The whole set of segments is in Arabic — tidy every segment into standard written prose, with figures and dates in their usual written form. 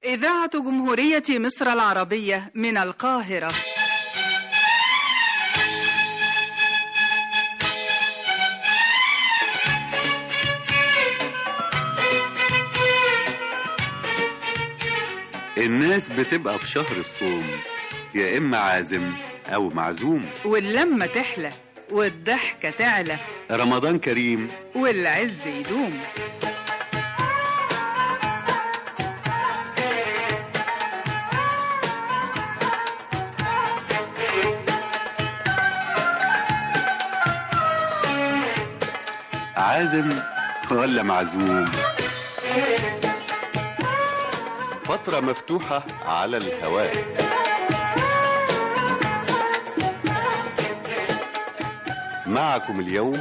إذاعة جمهورية مصر العربية من القاهرة. الناس بتبقى في شهر الصوم يا إما عازم أو معزوم، واللمة تحلى والضحكة تعلى، رمضان كريم والعز يدوم. عازم ولا معزوم؟ فترة مفتوحة على الهواء. معكم اليوم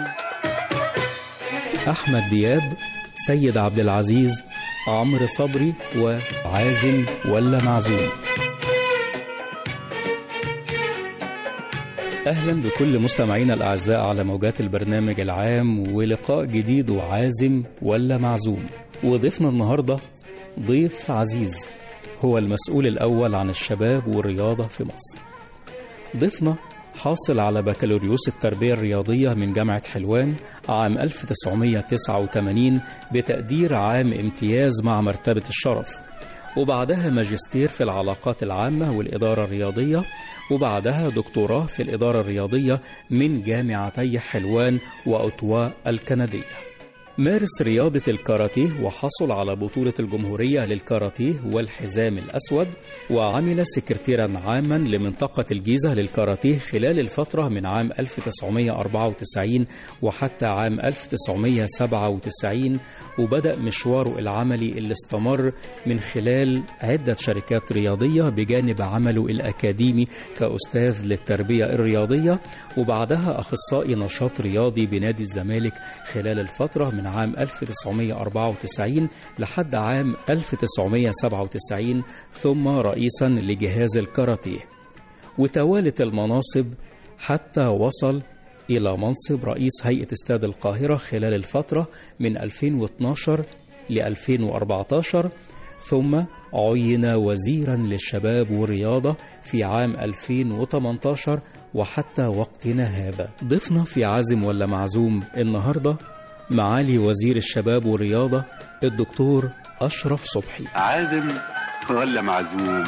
أحمد دياب، سيد عبد العزيز، عمرو صبري، وعازم ولا معزوم. أهلا بكل مستمعينا الأعزاء على موجات البرنامج العام، ولقاء جديد وعازم ولا معزوم. وضيفنا النهاردة ضيف عزيز، هو المسؤول الأول عن الشباب والرياضة في مصر. ضيفنا حاصل على بكالوريوس التربية الرياضية من جامعة حلوان عام 1989 بتقدير عام امتياز مع مرتبة الشرف، وبعدها ماجستير في العلاقات العامة والإدارة الرياضية، وبعدها دكتوراه في الإدارة الرياضية من جامعتي حلوان وأوتوا الكندية. مارس رياضة الكاراتيه وحصل على بطولة الجمهورية للكاراتيه والحزام الأسود، وعمل سكرتيرا عاما لمنطقة الجيزة للكاراتيه خلال الفترة من عام 1994 وحتى عام 1997، وبدأ مشواره العملي اللي استمر من خلال عدة شركات رياضية بجانب عمله الأكاديمي كأستاذ للتربية الرياضية، وبعدها أخصائي نشاط رياضي بنادي الزمالك خلال الفترة من عام 1994 لحد عام 1997، ثم رئيسا لجهاز الكاراتيه، وتوالت المناصب حتى وصل إلى منصب رئيس هيئة استاد القاهرة خلال الفترة من 2012 ل 2014، ثم عين وزيرا للشباب والرياضة في عام 2018 وحتى وقتنا هذا. ضيفنا في عازم ولا معزوم النهاردة معالي وزير الشباب والرياضة الدكتور أشرف صبحي. عازم ولا معزوم؟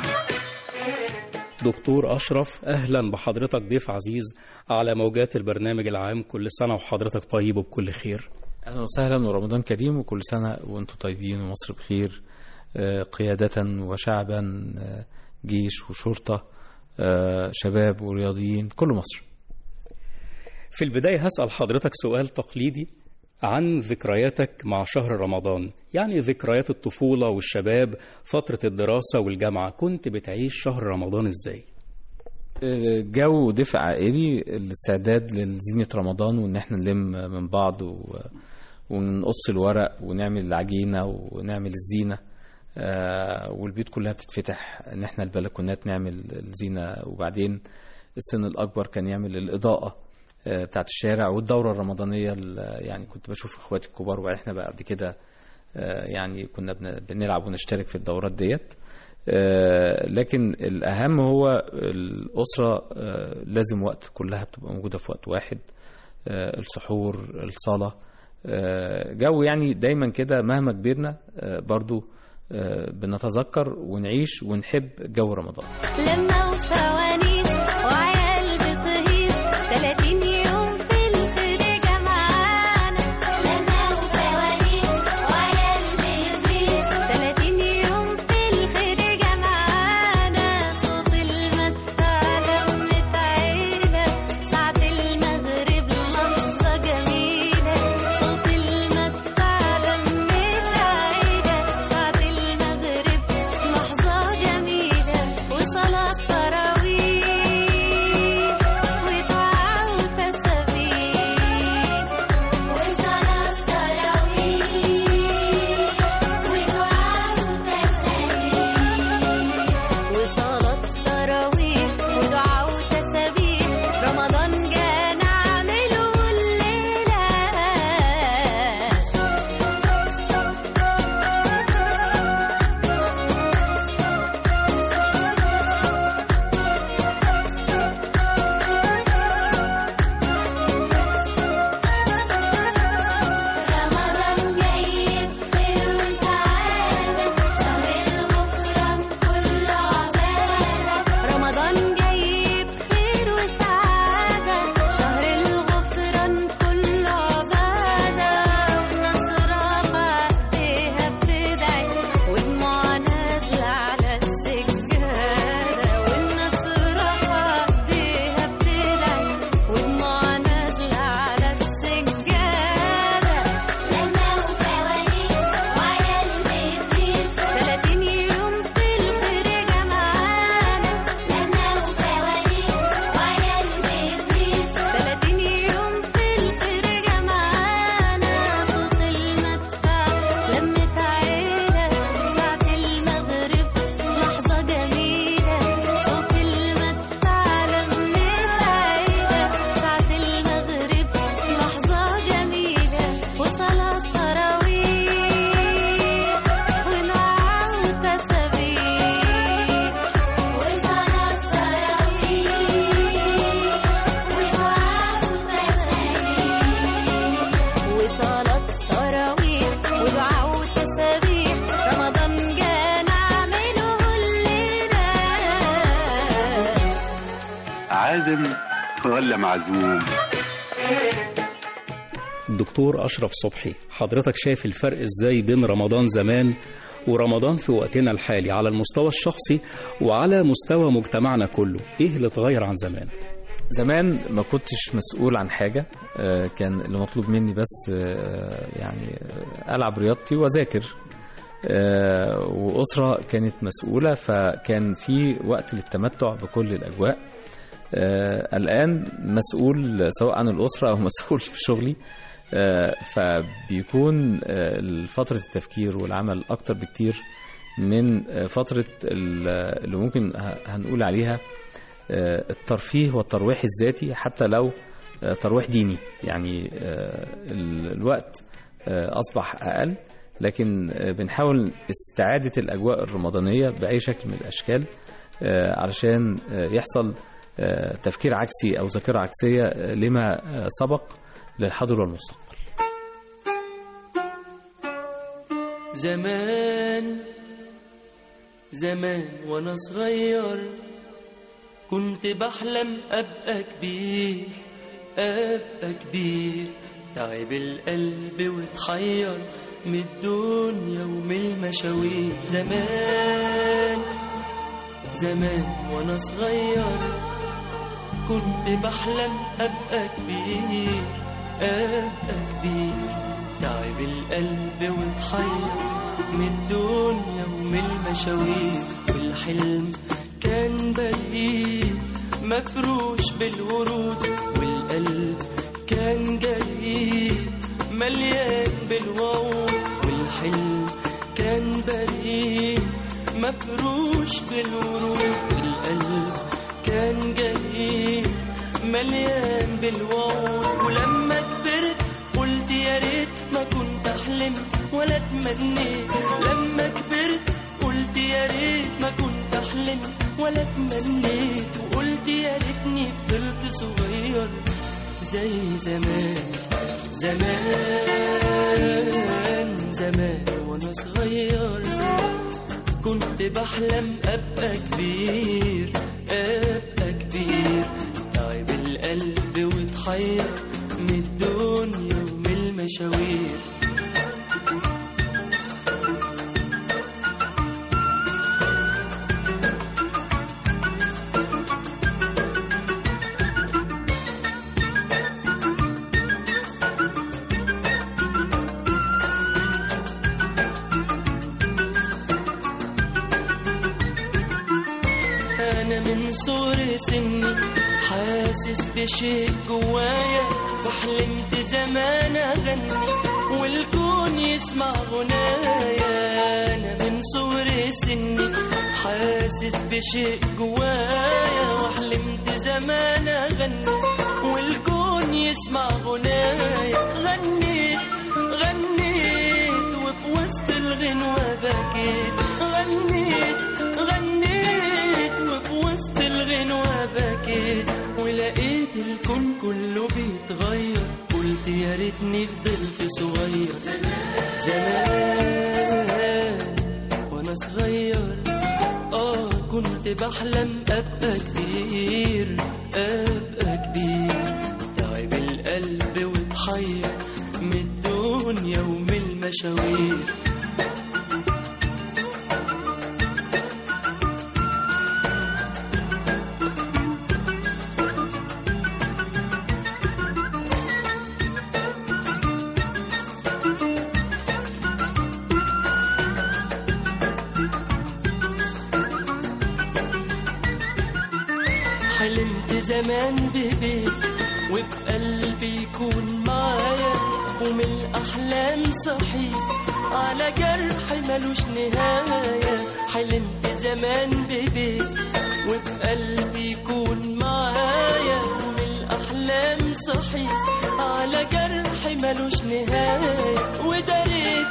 دكتور أشرف، أهلا بحضرتك ضيف عزيز على موجات البرنامج العام. كل سنة وحضرتك طيب وبكل خير. أهلا وسهلا ورمضان كريم، وكل سنة وأنتم طيبين ومصر بخير، قيادة وشعبا، جيش وشرطة، شباب ورياضيين، كل مصر. في البداية هسأل حضرتك سؤال تقليدي عن ذكرياتك مع شهر رمضان، يعني ذكريات الطفولة والشباب، فترة الدراسة والجامعة. كنت بتعيش شهر رمضان ازاي؟ جو دفء عائلي، الاستعداد لزينة رمضان، وان احنا نلم من بعض ونقص الورق ونعمل العجينة ونعمل الزينة، والبيوت كلها بتتفتح، ان احنا البلكونات نعمل الزينة، وبعدين السن الأكبر كان يعمل الإضاءة بتاعت الشارع والدورة الرمضانية. يعني كنت بشوف اخواتي الكبار، وبعد احنا بعد كده يعني كنا بنلعب ونشترك في الدورات ديت. لكن الأهم هو الأسرة، لازم وقت كلها بتبقى موجودة في وقت واحد، السحور، الصلاة، جو يعني دايما كده. مهما كبرنا برضو بنتذكر ونعيش ونحب جو رمضان. لما وفوانيس وعيال بتهيس 30 يوم في الفرجة معانا، لما وفوانيس وعيال بتهيس 30 يوم في الفرجة معانا، صوت المدفع لمة عيلة ساعة المغرب لحظة جميلة، صوت المدفع لمة عيلة ساعة المغرب لحظة جميلة، وصلاة تراويح عازم ولا معزوم؟ الدكتور أشرف صبحي، حضرتك شايف الفرق إزاي بين رمضان زمان ورمضان في وقتنا الحالي على المستوى الشخصي وعلى مستوى مجتمعنا كله؟ إيه اللي اتغير عن زمان؟ زمان ما كنتش مسؤول عن حاجة، كان اللي مطلوب مني بس يعني ألعب رياضتي وأذاكر، وأسرة كانت مسؤولة، فكان في وقت للتمتع بكل الأجواء. الآن مسؤول سواء عن الأسرة أو مسؤول في شغلي، فبيكون فترة التفكير والعمل أكتر بكتير من فترة اللي ممكن هنقول عليها الترفيه والترويح الذاتي، حتى لو ترويح ديني. يعني الوقت أصبح أقل، لكن بنحاول استعادة الأجواء الرمضانية بأي شكل من الأشكال علشان يحصل تفكير عكسي أو ذاكرة عكسية لما سبق للحاضر والمستقبل. زمان وأنا صغير كنت بحلم أبقى كبير، تعب القلب واتحير من الدنيا ومن المشاوير. زمان وأنا صغير كنت بحلم أبقى كبير، تعب القلب واتحير من الدنيا ومن المشاوير. والحلم كان بريء مفروش بالورود، والقلب كان جريء مليان بالوعود. والحلم كان بريء مفروش بالورود، والقلب كان جريء مليان بالوعود. ولما كبرت قلت يا ريت ما كنت أحلم ولا أتمنيت، لما كبرت قلت يا ريت ما كنت أحلم ولا أتمنيت، وقلت يا ريتني فضلت صغير زي زمان. زمان وأنا صغير كنت بحلم أبقى كبير، تعب القلب واتحير من الدنيا ومن المشاوير. أنا من صغر سني حاسس بشيء جوايا، وحلمت زمان أغني والكون يسمع غنايا. أنا من صغر سني حاسس بشيء جوايا، وحلمت زمان أغني والكون يسمع غنايا. غنيت وفي وسط الغنوة بكيت، غنيت وفي وسط الغنوة بكيت. ولقيت الكون كله بيتغير، قلت يا ريتني فضلت صغير. زمان وانا صغير كنت بحلم ابقى كبير، تعب القلب واتحير من الدنيا ومن المشاوير. حلمت زمان ببيت وبقلبي يكون معايا، ومن الأحلام صحيت على جرح ملوش نهاية. حلمت زمان ببيت وبقلبي يكون معايا، ومن الأحلام صحيت على جرح ملوش نهاية. وداريت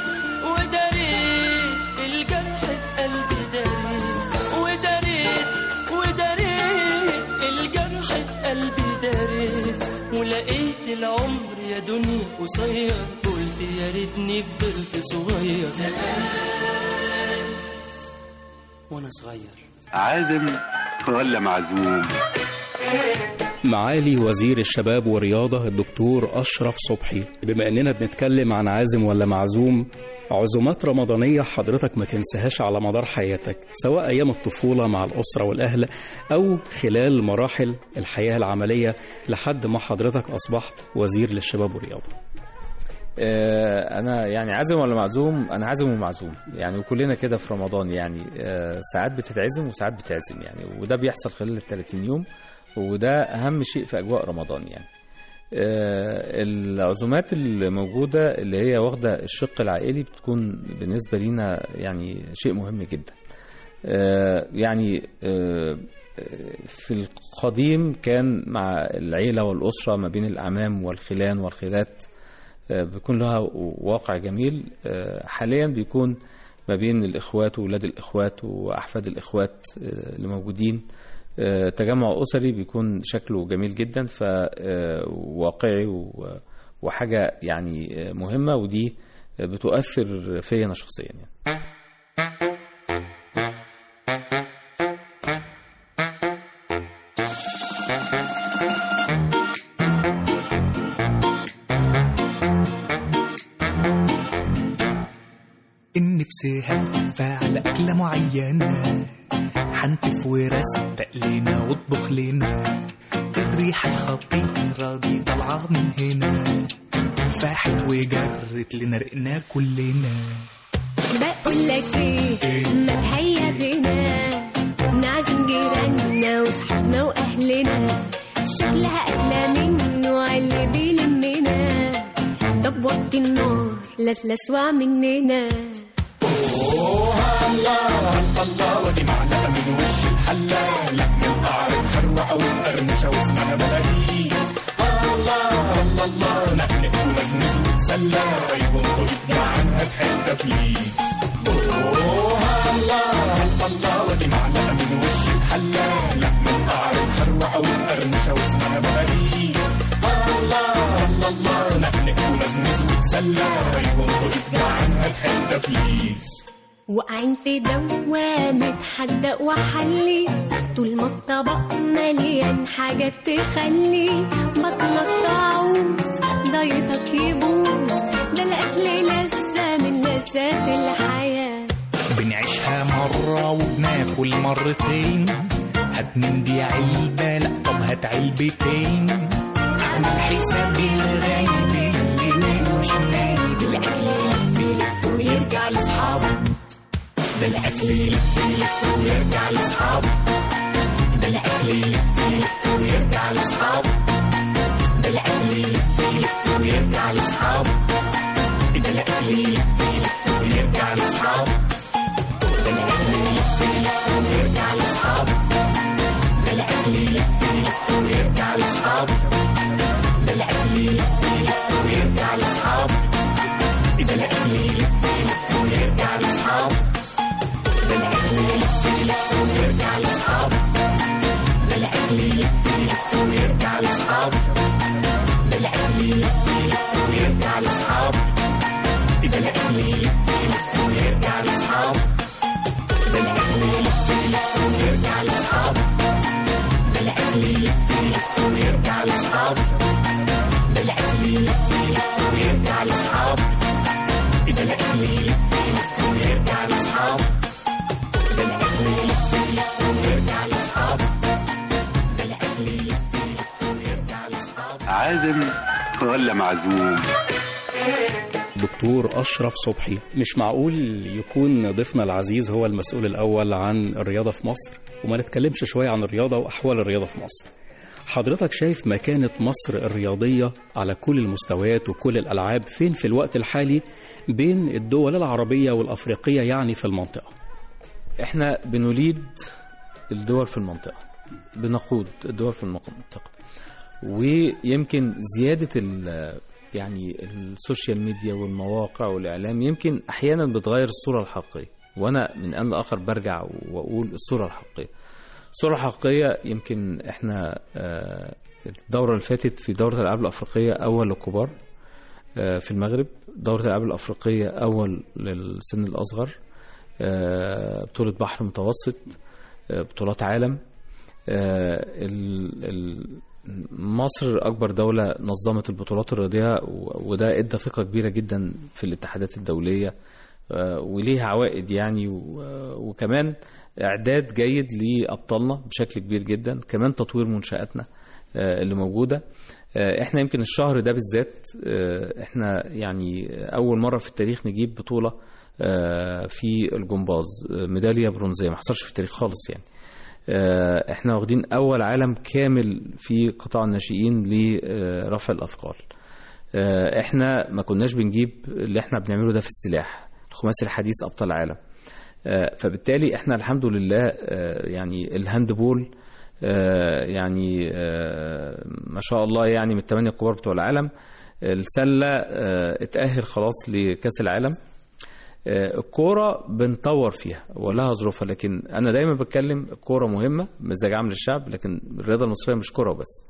الجرح في قلبي داريت، وداريت الجرح في قلبي داريت. ولقيت العمر يا دنيا قصير، قلت يا ريتني فضلت صغير. زمان وانا صغير. عازم ولا معزوم؟ معالي وزير الشباب والرياضة الدكتور أشرف صبحي. بما أننا بنتكلم عن عازم ولا معزوم، عزومات رمضانية حضرتك ما تنساهاش على مدار حياتك، سواء أيام الطفولة مع الأسرة والأهل أو خلال مراحل الحياة العملية لحد ما حضرتك أصبحت وزير للشباب والرياضة. أنا يعني عازم ولا معزوم؟ أنا عازم ومعزوم يعني، وكلنا كده في رمضان يعني. ساعات بتتعزم وساعات بتعزم يعني، وده بيحصل خلال ال30 يوم، وده أهم شيء في أجواء رمضان يعني. العزومات الموجودة اللي هي واخدة الشق العائلي بتكون بالنسبة لنا يعني شيء مهم جدا. يعني في القديم كان مع العيلة والأسرة ما بين الأعمام والخلان والخالات بيكون لها واقع جميل. حاليا بيكون ما بين الإخوات وولاد الإخوات وأحفاد الإخوات اللي موجودين. تجمع أسري بيكون شكله جميل جدا، فواقعي وحاجة يعني مهمة، ودي بتؤثر فيا أنا شخصيا يعني. النفس هفة على أكلة معينة، حنتف ورستق لنا واطبخ لنا، الريحة الخطيرة دي طالعة من هنا، فاحت وجرت لنا رقنا كلنا. بقول لك ايه، ما هيا بينا نعزم جيراننا وصحابنا واهلنا، شكلها اكله منه اللي بيلمنا، طب وقت النار لسلسوا مننا. الله الله ودي معلقة من وش الحلة، لحم القعر محروقة والقرمشة واسمها بلدي. الله الله الله نقلق ونزنز وتسلى، ويبون ترجع عنها بحتة بليز. الله الله ودي معلقة من وش الحلة، لحم القعر محروقة والقرمشة واسمها بلدي. الله الله نقلق ونزنز وتسلى، ويبون ترجع عنها بحتة بليز. واقعين في دوامة حدق وحلي، طول ما الطبق مليان حاجات تخلي بطنك تعوز ضيطك يبوظ، ده الأكل لذة من لذات الحياة. بنعيشها مرة وبناكل مرتين، هات من دي علبة لأ طب هات علبتين، عامل حساب الغايب اللي مالوش نايب. الأكل يلف ويرجع لأصحابه، ده الأكل يلف ويرجع لأصحابه، ده الأكل يلف ويرجع لأصحابه، ده الأكل يلف ويرجع لأصحابه، ده الأكل يلف ويرجع لأصحابه، ده الأكل يلف ويرجع لأصحابه، ده الأكل يلف ويرجع لأصحابه، ده الأكل يلف ويرجع لأصحابه، ده الأكل يلف ويرجع لأصحابه، ده الأكل يلف ويرجع لأصحابه، ده الأكل يلف ويرجع لأصحابه، ده الأكل يلف ويرجع لأصحابه، ده الأكل يلف ويرجع لأصحابه، ده الأكل يلف ويرجع لأصحابه، ده الأكل يلف ويرجع لأصحابه، ده الأكل يلف ويرجع لأصحابه، ده الأكل يلف ويرجع لأصحابه، ده الأكل يلف ويرجع لأصحابه، ده الأكل يلف ويرجع لأصحابه. عازم ولا معزوم؟ دكتور أشرف صبحي، مش معقول يكون ضيفنا العزيز هو المسؤول الأول عن الرياضة في مصر وما نتكلمش شوية عن الرياضة وأحوال الرياضة في مصر. حضرتك شايف مكانة مصر الرياضية على كل المستويات وكل الألعاب فين في الوقت الحالي بين الدول العربية والأفريقية يعني في المنطقة؟ احنا بنوليد الدول في المنطقة، بنقود الدول في المنطقة، ويمكن زيادة يعني السوشيال ميديا والمواقع والإعلام يمكن أحيانا بتغير الصورة الحقيقية، وأنا من آن لآخر برجع وأقول الصورة الحقيقية. الصورة الحقيقية يمكن احنا الدورة اللي فاتت في دورة الألعاب الأفريقية أول للكبار في المغرب، دورة الألعاب الأفريقية أول للسن الأصغر، بطولة بحر متوسط، بطولات عالم. مصر أكبر دولة نظمت البطولات الرياضية، وده ادى ثقة كبيرة جدا في الاتحادات الدولية وليها عوائد يعني، وكمان إعداد جيد لأبطالنا بشكل كبير جدا، كمان تطوير منشآتنا اللي موجودة. احنا يمكن الشهر ده بالذات احنا يعني أول مرة في التاريخ نجيب بطولة في الجمباز ميدالية برونزية، ما حصلش في التاريخ خالص يعني. احنا واخدين اول عالم كامل في قطاع الناشئين لرفع الاثقال. احنا ما كناش بنجيب اللي احنا بنعمله ده في السلاح، الخماسي الحديث ابطال العالم. فبالتالي احنا الحمد لله يعني الهاندبول يعني ما شاء الله يعني من الثمانية الكبار بتوع العالم. السلة اتأهل خلاص لكأس العالم. الكورة بنطور فيها ولها ظروفها، لكن أنا دايما بتكلم الكورة مهمة مزاج عام للشعب، لكن الرياضة المصرية مش كورة بس.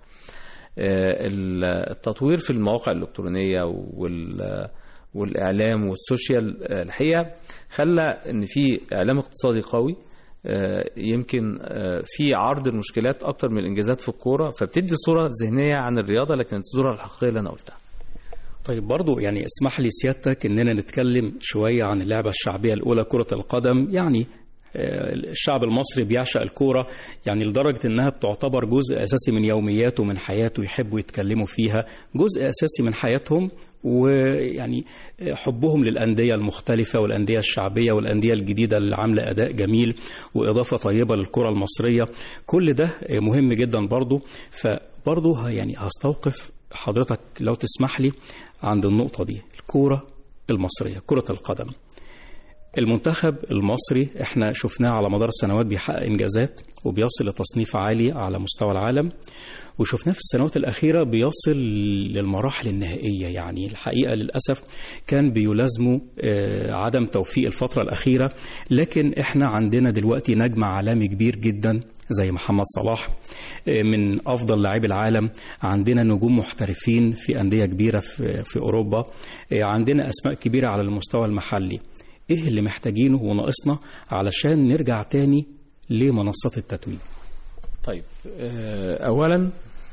التطوير في المواقع الإلكترونية والإعلام والسوشيال الحقيقة خلى إن في إعلام اقتصادي قوي، يمكن في عرض المشكلات أكتر من الإنجازات في الكورة، فبتدي صورة ذهنية عن الرياضة لكن الصورة الحقيقية اللي أنا قلتها. طيب برضو يعني اسمح لي سيادتك اننا نتكلم شوية عن اللعبة الشعبية الأولى كرة القدم. يعني الشعب المصري بيعشق الكورة يعني لدرجة انها بتعتبر جزء اساسي من يومياته ومن حياته، يحبوا يتكلموا فيها، جزء اساسي من حياتهم. ويعني حبهم للأندية المختلفة والأندية الشعبية والأندية الجديدة اللي عاملة أداء جميل وإضافة طيبة للكرة المصرية، كل ده مهم جدا برضو. فبرضو يعني هستوقف حضرتك لو تسمح لي عند النقطة دي، الكرة المصرية كرة القدم. المنتخب المصري احنا شفناه على مدار السنوات بيحقق إنجازات وبيصل لتصنيف عالي على مستوى العالم، وشفناه في السنوات الأخيرة بيصل للمراحل النهائية. يعني الحقيقة للأسف كان بيلازمه عدم توفيق الفترة الأخيرة، لكن احنا عندنا دلوقتي نجم عالمي كبير جدا زي محمد صلاح من أفضل لاعبي العالم، عندنا نجوم محترفين في أندية كبيرة في أوروبا، عندنا أسماء كبيرة على المستوى المحلي. إيه اللي محتاجينه وناقصنا علشان نرجع تاني لمنصات التتويج؟ طيب أولا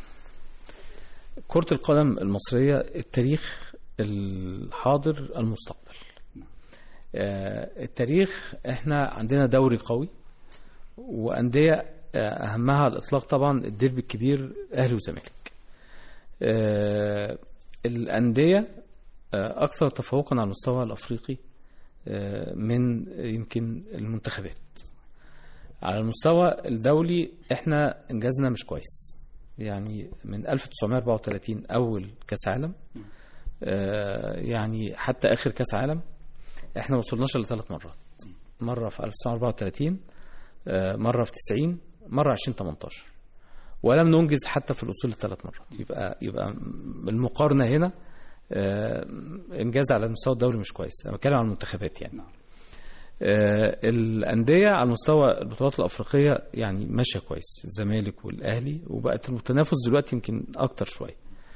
كرة القدم المصرية التاريخ الحاضر المستقبل. التاريخ احنا عندنا دوري قوي وأندية أهمها على الإطلاق طبعا الديربي الكبير أهلي وزمالك. الأندية أكثر تفوقا على المستوى الأفريقي من يمكن المنتخبات. على المستوى الدولي احنا انجازنا مش كويس، يعني من 1934 أول كاس عالم يعني حتى آخر كاس عالم احنا وصلناش ل3 مرات، مرة في 1934، مرة في 90، مرة 2018، ولم ننجز حتى في الوصول ل3 مرات. يبقى المقارنة هنا انجاز على المستوى الدولي مش كويس. انا بتكلم عن المنتخبات يعني. الأندية على مستوى البطولات الأفريقية يعني ماشية كويس، الزمالك والأهلي، وبقت التنافس دلوقتي يمكن أكتر شوية.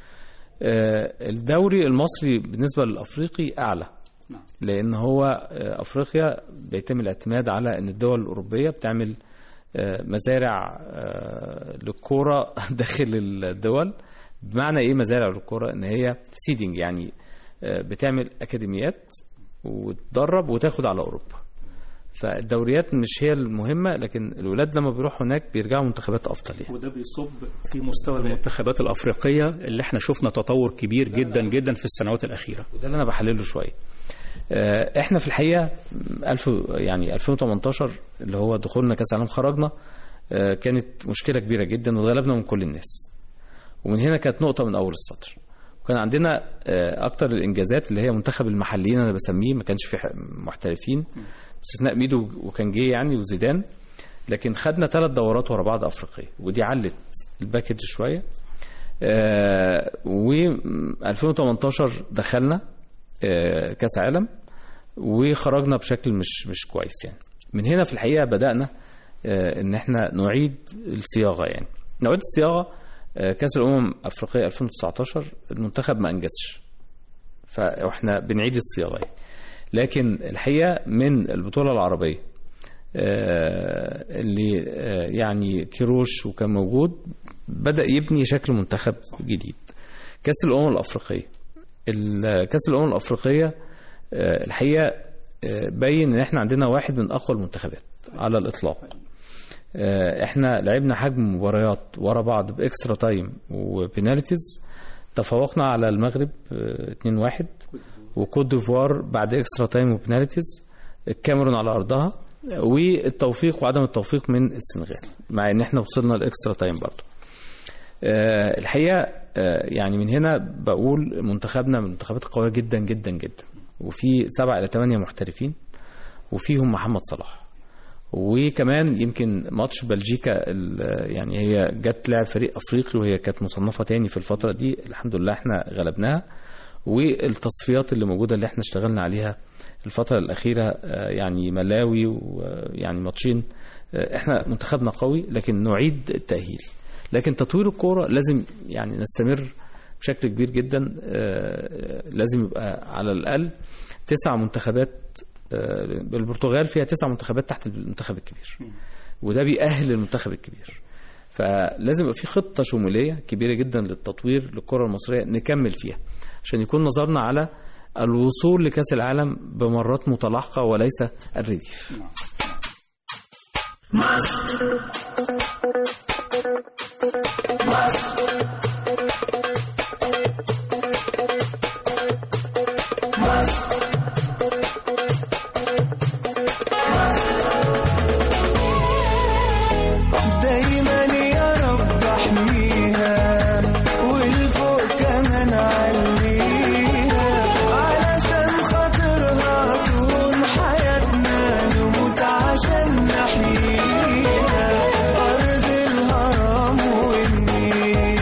الدوري المصري بالنسبة للأفريقي أعلى، لأن هو أفريقيا بيتم الاعتماد على أن الدول الأوروبية بتعمل مزارع للكورة داخل الدول. بمعنى إيه مزارع للكورة؟ إن هي سيدنج، يعني بتعمل أكاديميات وتدرب وتاخد على أوروبا. فالدوريات مش هي المهمة، لكن الولاد لما بيروحوا هناك بيرجعوا منتخبات أفضل يعني. وده بيصب في مستوى المنتخبات الأفريقية اللي احنا شفنا تطور كبير جدا جدا في السنوات الأخيرة، وده اللي أنا بحلله شوية. احنا في الحقيقة يعني 2018 اللي هو دخولنا كأس العالم خرجنا كانت مشكلة كبيرة جدا وغلبنا من كل الناس، ومن هنا كانت نقطة من أول السطر. وكان عندنا أكتر الإنجازات اللي هي منتخب المحليين أنا بسميه، ما كانش في محترفين باستثناء ميدو وكان جه يعني وزيدان، لكن خدنا 3 دورات ورا بعض أفريقية، ودي علت الباكج شوية. و2018 دخلنا كاس عالم وخرجنا بشكل مش كويس يعني. من هنا في الحقيقة بدأنا ان احنا نعيد الصياغة، يعني نعيد الصياغة. كاس الأمم أفريقيا 2019 المنتخب ما أنجزش، فاحنا بنعيد الصياغة يعني. لكن الحقيقة من البطولة العربية اللي يعني كيروش وكان موجود بدأ يبني شكل منتخب جديد. كأس الأمم الأفريقية، كأس الأمم الأفريقية الحقيقة بين ان احنا عندنا واحد من اقوى المنتخبات على الاطلاق. احنا لعبنا حجم مباريات ورا بعض باكسترا تايم وبينالتيز، تفوقنا على المغرب 2-1، وكوت ديفوار بعد اكسترا تايم وبينالتيز، الكاميرون على ارضها، والتوفيق وعدم التوفيق من السنغال، مع ان احنا وصلنا لاكسترا تايم برضه. الحقيقه يعني من هنا بقول منتخبنا من المنتخبات القويه جدا جدا جدا، وفي 7 إلى 8 محترفين، وفيهم محمد صلاح. وكمان يمكن ماتش بلجيكا يعني هي جت لعب فريق افريقي وهي كانت مصنفه تاني في الفتره دي، الحمد لله احنا غلبناها. والتصفيات اللي موجوده اللي احنا اشتغلنا عليها الفتره الاخيره يعني ملاوي ويعني ماتشين، احنا منتخبنا قوي، لكن نعيد التاهيل. لكن تطوير الكوره لازم يعني نستمر بشكل كبير جدا. لازم يبقى على الأقل 9 منتخبات. البرتغال فيها 9 منتخبات تحت المنتخب الكبير، وده بيأهل المنتخب الكبير. فلازم يبقى في خطة شمولية كبيرة جدا للتطوير للكرة المصرية نكمل فيها، عشان يكون نظرنا على الوصول لكأس العالم بمرات متلاحقة وليس الرديف. مصر عشان نحييها أرض الهرم والنيل.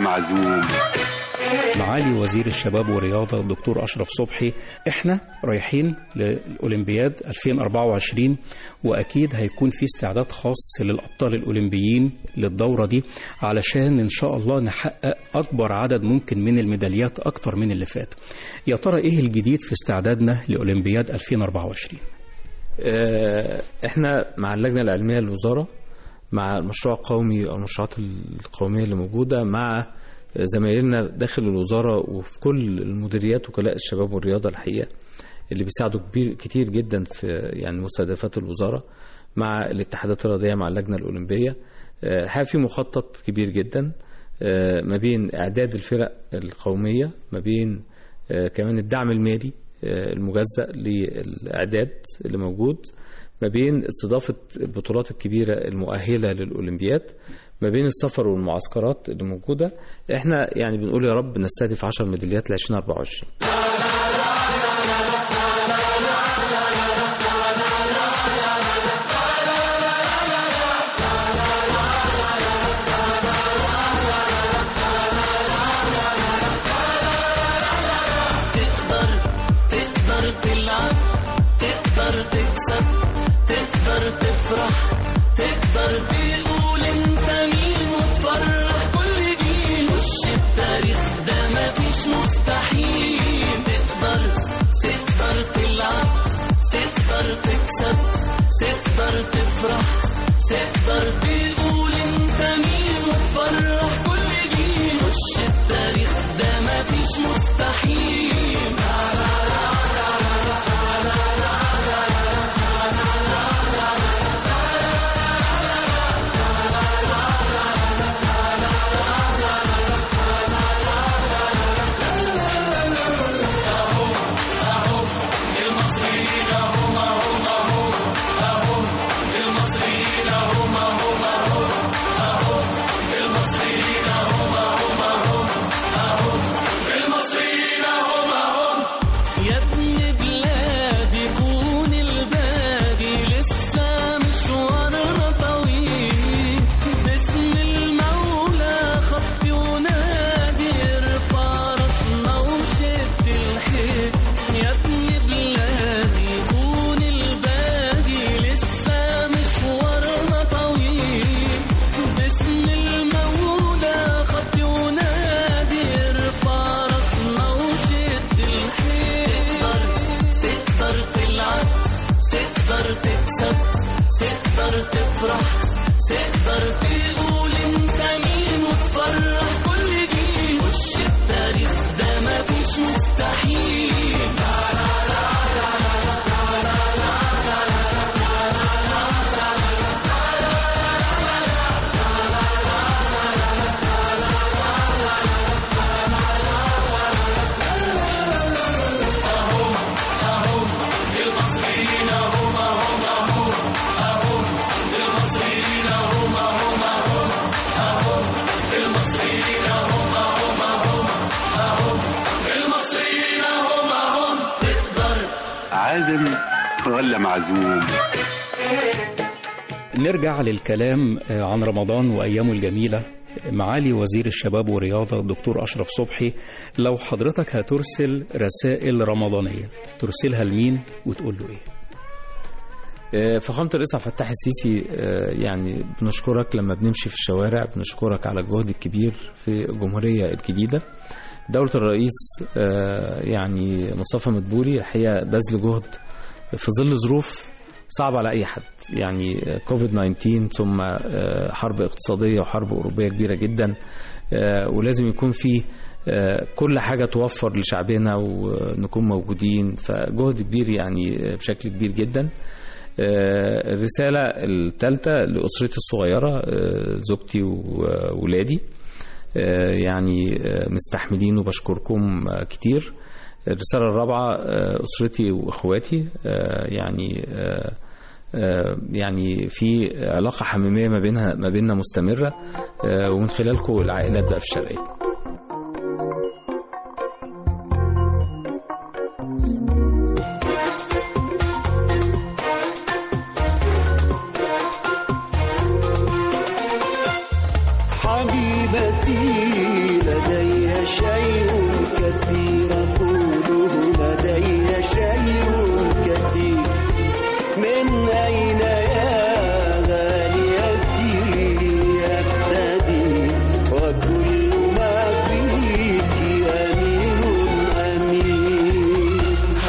معزوم؟ معالي وزير الشباب والرياضة الدكتور أشرف صبحي، احنا رايحين للأولمبياد 2024 وأكيد هيكون في استعداد خاص للأبطال الأولمبيين للدورة دي علشان إن شاء الله نحقق أكبر عدد ممكن من الميداليات أكتر من اللي فات. يا ترى إيه الجديد في استعدادنا لأولمبياد 2024؟ احنا مع اللجنة العلمية للوزارة، مع المشروع القومي أو المشروعات القومية اللي موجودة، مع زمايلنا داخل الوزارة وفي كل المديريات وكلاء الشباب والرياضة الحقيقة اللي بيساعدوا كتير جدا في يعني مستهدفات الوزارة، مع الاتحادات الرياضية، مع اللجنة الأولمبية. الحقيقة في مخطط كبير جدا ما بين إعداد الفرق القومية، ما بين كمان الدعم المالي المجزأ للإعداد اللي موجود، ما بين استضافة البطولات الكبيرة المؤهلة للأولمبياد، ما بين السفر والمعسكرات اللي موجودة. احنا يعني بنقول يا رب نستهدف 10 ميداليات ل 2024. تقدر تلعب، تقدر تكسب، تقدر تفرح، تقدر تقول انت مين وتفرح كل جيل. وش التاريخ ده مفيش مستحيل. تقدر تلعب، تقدر تكسب، تقدر تفرح، تقدر تقول انت مين وتفرح كل جيل. وش التاريخ ده مفيش مستحيل. عازم ولا معزوم؟ نرجع للكلام عن رمضان وأيامه الجميلة. معالي وزير الشباب والرياضة الدكتور أشرف صبحي، لو حضرتك هترسل رسائل رمضانية ترسلها لمين وتقول له إيه؟ فخامة الرئيس عبد الفتاح السيسي، يعني بنشكرك لما بنمشي في الشوارع، بنشكرك على الجهد الكبير في الجمهورية الجديدة. دولة الرئيس يعني مصطفى مدبولي الحقيقة بذل جهد في ظل ظروف صعبة على أي حد، يعني كوفيد 19 ثم حرب اقتصادية وحرب أوروبية كبيرة جدا، ولازم يكون في كل حاجة توفر لشعبنا ونكون موجودين، فجهد كبير يعني بشكل كبير جدا. الرسالة الثالثة لأسرتي الصغيرة، زوجتي وولادي، يعني مستحملين وبشكركم كتير. الرسالة الرابعة أسرتي وإخواتي، يعني في علاقة حميمية ما بيننا مستمرة، ومن خلالكم العائلات بقى في الشرقية. حبيبتي شيء كثير أقوله لدي شيء كثير من أين يا غاليتي يبتدي وكل ما فيك أمين أمين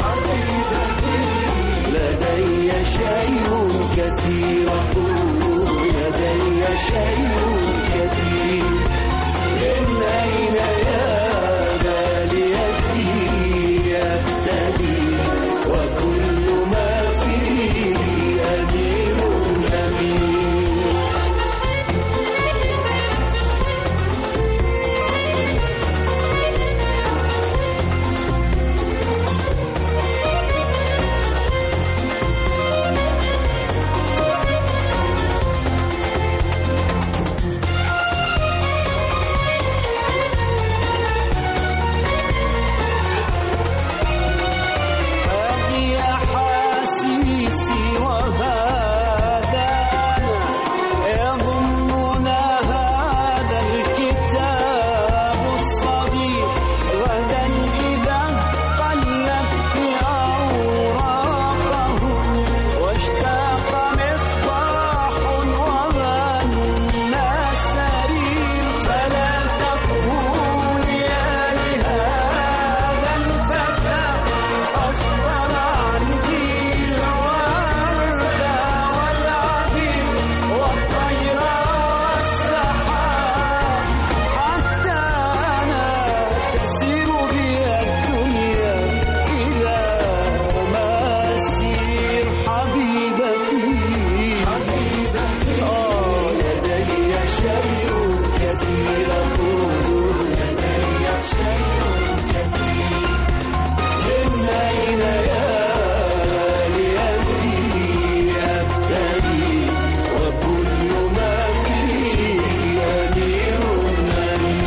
لدي شيء كثير أقوله لدي شيء كثير من أين يا غاليتي يبتدي وكل ما فيه أمين أمين هذه أحاسيسي وهذا أنا يضمنا هذا الكتاب الصغير غدا إذا قلبت أوراقه واشتاق مصباح وغنى سرير فلا تقولي لهذا الفتى أصبر عني الورد والعبير والطير والسحاب حتى أنا تسير بي الدنيا إذا ما أسير حبيبتي لدي شيء كثير أقول لدي شيء كثير من أين يا غاليتي يبتدي وكل ما فيه أمير أمين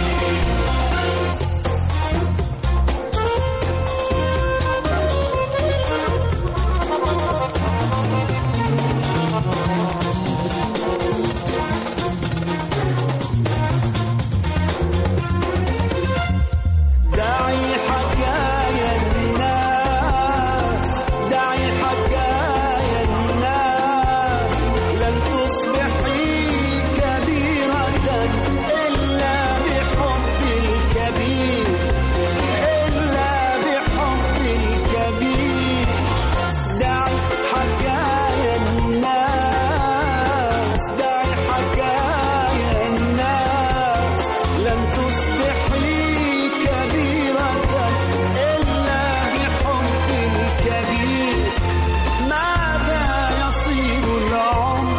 دعي حكايا الناس دعي حكايا الناس لن تصبحي كبيرة إلا بحب الكبير إلا بحب الكبير دعي حكايا الناس دعي حكايا الناس لن تصبحي كبيرة إلا بحب الكبير ماذا يصير العمر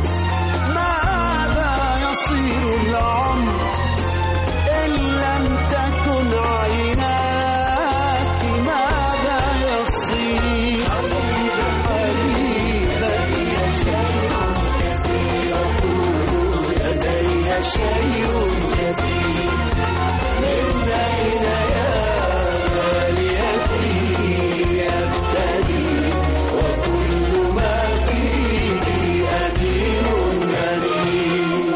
ماذا يصير العمر إن لم تكن عيناك ماذا يصير حبيبتي شيء كثير أقول لدي شيء كثير من أين يا غاليتي يبتدي وكل ما فيه أمين أمين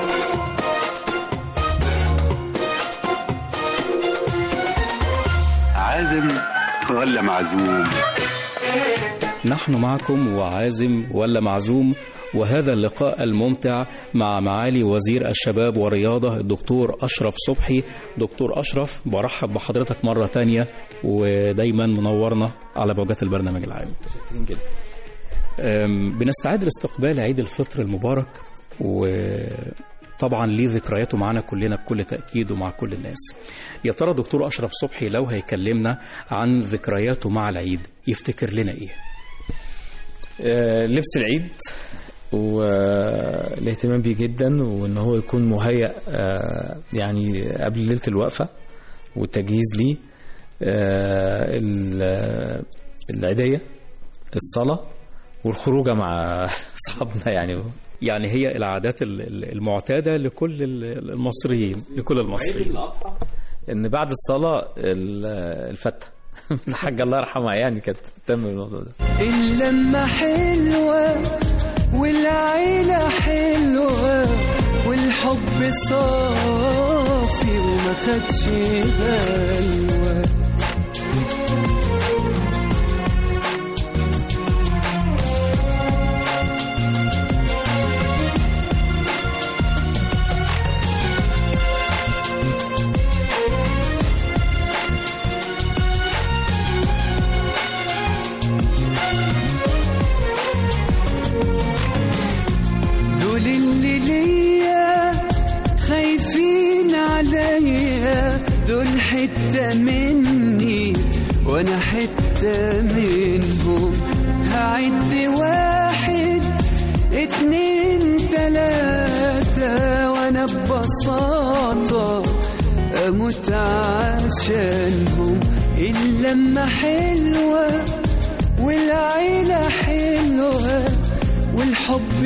عازم ولا معزوم؟ نحن معكم وعازم ولا معزوم، وهذا اللقاء الممتع مع معالي وزير الشباب والرياضة الدكتور أشرف صبحي. دكتور أشرف، برحب بحضرتك مرة تانية ودايما منورنا على موجات البرنامج العام. شكرا جدا. بنستعد لاستقبال عيد الفطر المبارك، وطبعا ليه ذكرياته معنا كلنا بكل تأكيد ومع كل الناس. يا ترى دكتور أشرف صبحي لو هيكلمنا عن ذكرياته مع العيد يفتكر لنا إيه؟ لبس العيد والاهتمام بيه جدا، وان هو يكون مهيأ يعني قبل ليلة الوقفة والتجهيز ليه، العيدية، الصلاة، والخروجة مع أصحابنا يعني هي العادات المعتادة لكل المصريين، لكل المصريين. ان بعد الصلاة الفتة الحاج الله يرحمها يعني كانت تهتم بالموضوع ده. اللمة حلوة والعيلة حلوة والحب صافي وما وما خدش غلوة. دول اللي ليا خايفين عليا، دول حتة مني وانا حتة منهم. هعد 1 2 3 وانا ببساطة اموت عشانهم. اللمة حلوة والعيلة حلوة والحب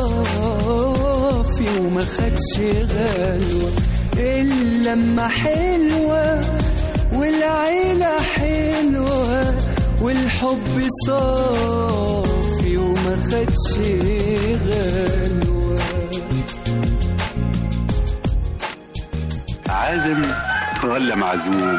صافي وما خدش غلوة. اللمة حلوة والعيلة حلوة والحب صافي وما خدش غلوة. عازم ولا معزوم؟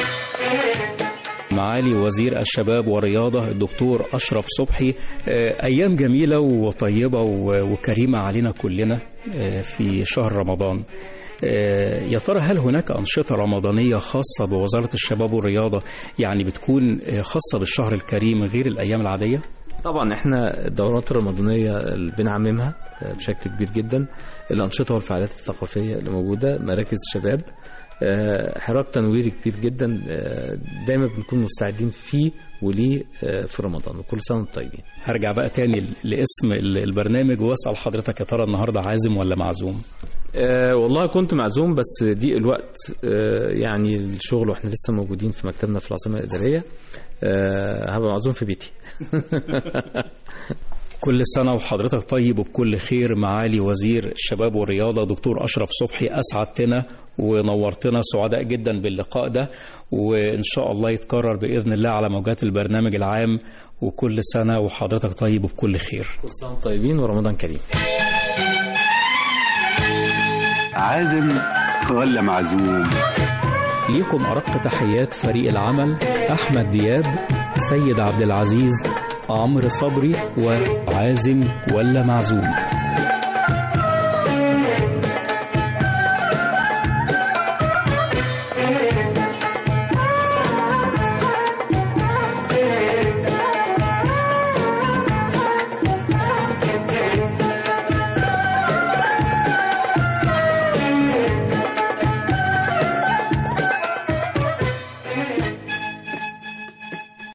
معالي وزير الشباب والرياضة الدكتور أشرف صبحي، أيام جميلة وطيبة وكريمة علينا كلنا في شهر رمضان. يا ترى هل هناك أنشطة رمضانية خاصة بوزارة الشباب والرياضة يعني بتكون خاصة بالشهر الكريم غير الأيام العادية؟ طبعا احنا الدورات الرمضانية اللي بنعممها بشكل كبير جدا، الأنشطة والفعاليات الثقافية اللي موجودة، مراكز الشباب، حراك تنويري كبير جدا دايما بنكون مستعدين فيه وليه في رمضان. وكل سنة وانتم طيبين. هرجع بقى تاني لاسم البرنامج واسأل حضرتك يا ترى النهاردة عازم ولا معزوم؟ والله كنت معزوم بس ضيق الوقت يعني الشغل واحنا لسه موجودين في مكتبنا في العاصمة الإدارية. هبقى معزوم في بيتي. كل سنة وحضرتك طيب وبكل خير. معالي وزير الشباب والرياضة دكتور أشرف صبحي، أسعدتنا ونورتنا، سعداء جدا باللقاء ده، وإن شاء الله يتكرر بإذن الله على موجات البرنامج العام. وكل سنة وحضرتك طيب وبكل خير. كل سنة طيبين ورمضان كريم. عازم ولا معزوم؟ ليكم أرق تحيات فريق العمل: أحمد دياب، سيد عبد العزيز، عمرو صبري، وعازم ولا معزوم.